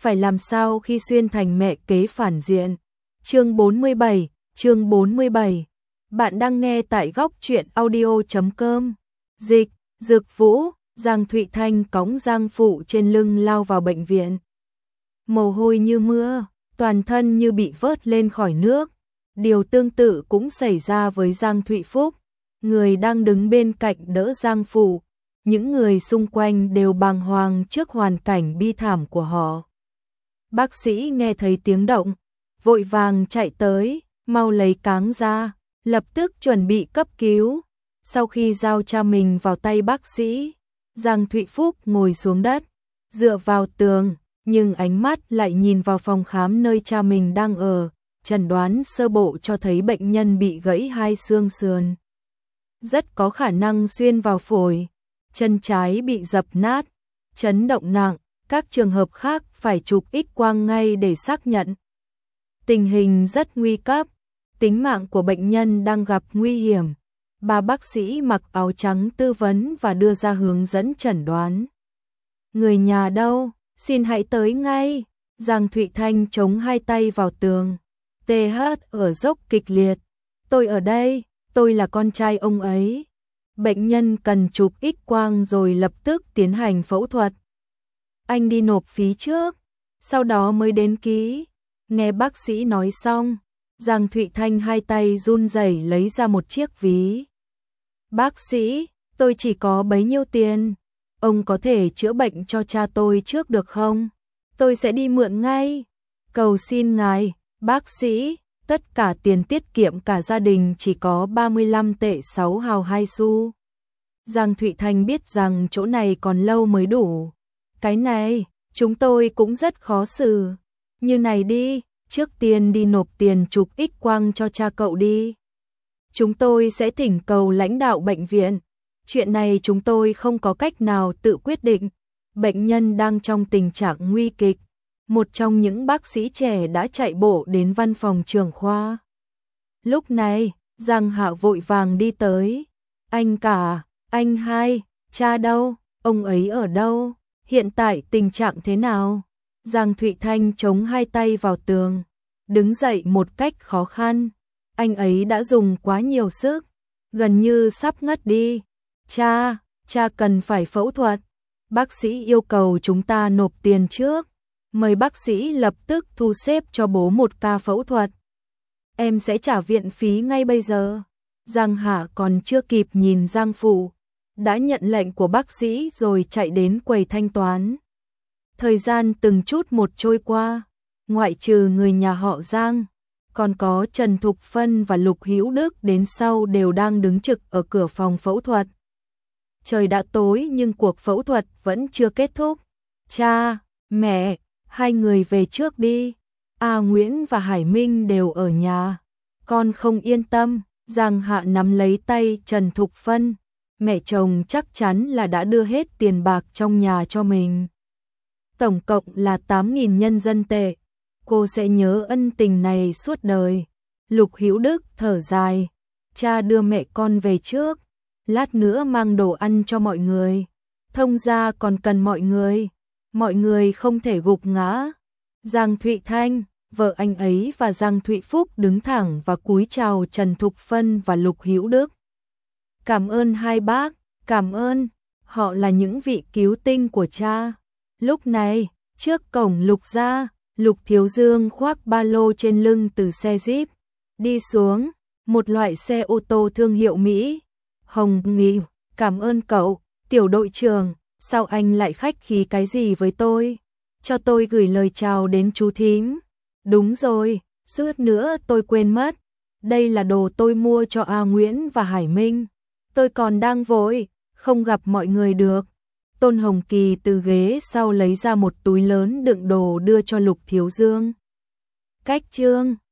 phải làm sao khi xuyên thành mẹ kế phản diện. Chương 47. Bạn đang nghe tại góc truyện audio.com. Dịch, Dược Vũ, Giang Thụy Thanh cõng Giang Phụ trên lưng lao vào bệnh viện. Mồ hôi như mưa, toàn thân như bị vớt lên khỏi nước. Điều tương tự cũng xảy ra với Giang Thụy Phúc, người đang đứng bên cạnh đỡ Giang Phụ. Những người xung quanh đều bàng hoàng trước hoàn cảnh bi thảm của họ. Bác sĩ nghe thấy tiếng động, vội vàng chạy tới, mau lấy cáng ra, lập tức chuẩn bị cấp cứu. Sau khi giao cha mình vào tay bác sĩ, Giang Thụy Phúc ngồi xuống đất, dựa vào tường, nhưng ánh mắt lại nhìn vào phòng khám nơi cha mình đang ở. Chẩn đoán sơ bộ cho thấy bệnh nhân bị gãy hai xương sườn, rất có khả năng xuyên vào phổi. Chân trái bị dập nát, chấn động nặng, các trường hợp khác phải chụp X-quang ngay để xác nhận. Tình hình rất nguy cấp, tính mạng của bệnh nhân đang gặp nguy hiểm. Ba bác sĩ mặc áo trắng tư vấn và đưa ra hướng dẫn chẩn đoán. Người nhà đâu? Xin hãy tới ngay. Giang Thụy Thanh chống hai tay vào tường. TH ở dốc kịch liệt. Tôi ở đây, tôi là con trai ông ấy. Bệnh nhân cần chụp X-quang rồi lập tức tiến hành phẫu thuật. Anh đi nộp phí trước, sau đó mới đến ký. Nghe bác sĩ nói xong, Giang Thụy Thanh hai tay run rẩy lấy ra một chiếc ví. Bác sĩ, tôi chỉ có bấy nhiêu tiền. Ông có thể chữa bệnh cho cha tôi trước được không? Tôi sẽ đi mượn ngay. Cầu xin ngài, bác sĩ. Tất cả tiền tiết kiệm cả gia đình chỉ có 35 tệ 6 hào 2 xu. Giang Thụy Thanh biết rằng chỗ này còn lâu mới đủ. Cái này, chúng tôi cũng rất khó xử. Như này đi, trước tiên đi nộp tiền chụp X-quang cho cha cậu đi. Chúng tôi sẽ thỉnh cầu lãnh đạo bệnh viện. Chuyện này chúng tôi không có cách nào tự quyết định. Bệnh nhân đang trong tình trạng nguy kịch. Một trong những bác sĩ trẻ đã chạy bộ đến văn phòng trưởng khoa. Lúc này, Giang Hạ vội vàng đi tới. Anh cả, anh hai, cha đâu, ông ấy ở đâu, hiện tại tình trạng thế nào? Giang Thụy Thanh chống hai tay vào tường, đứng dậy một cách khó khăn. Anh ấy đã dùng quá nhiều sức, gần như sắp ngất đi. Cha cần phải phẫu thuật. Bác sĩ yêu cầu chúng ta nộp tiền trước. Mời bác sĩ lập tức thu xếp cho bố một ca phẫu thuật. Em sẽ trả viện phí ngay bây giờ. Giang Hạ còn chưa kịp nhìn Giang Phụ, đã nhận lệnh của bác sĩ rồi chạy đến quầy thanh toán. Thời gian từng chút một trôi qua, ngoại trừ người nhà họ Giang, còn có Trần Thục Phân và Lục Hữu Đức đến sau đều đang đứng trực ở cửa phòng phẫu thuật. Trời đã tối nhưng cuộc phẫu thuật vẫn chưa kết thúc. Cha, mẹ, hai người về trước đi. Nguyễn và Hải Minh đều ở nhà. Con không yên tâm. Giang Hạ nắm lấy tay Trần Thục Phân. Mẹ chồng chắc chắn là đã đưa hết tiền bạc trong nhà cho mình. Tổng cộng là 8.000 nhân dân tệ. Cô sẽ nhớ ân tình này suốt đời. Lục Hữu Đức thở dài. Cha đưa mẹ con về trước. Lát nữa mang đồ ăn cho mọi người. Thông gia còn cần mọi người không thể gục ngã. Giang Thụy Thanh, vợ anh ấy và Giang Thụy Phúc đứng thẳng và cúi chào Trần Thục Phân và Lục Hữu Đức. Cảm ơn hai bác, cảm ơn, họ là những vị cứu tinh của cha. Lúc này, trước cổng Lục gia, Lục Thiếu Dương khoác ba lô trên lưng từ xe Jeep, đi xuống, một loại xe ô tô thương hiệu Mỹ. Hồng Nghị, cảm ơn cậu, tiểu đội trưởng. Sao anh lại khách khí cái gì với tôi? Cho tôi gửi lời chào đến chú thím. Đúng rồi, suýt nữa tôi quên mất. Đây là đồ tôi mua cho Nguyễn và Hải Minh. Tôi còn đang vội, không gặp mọi người được. Tôn Hồng Kỳ từ ghế sau lấy ra một túi lớn đựng đồ đưa cho Lục Thiếu Dương. Cách chương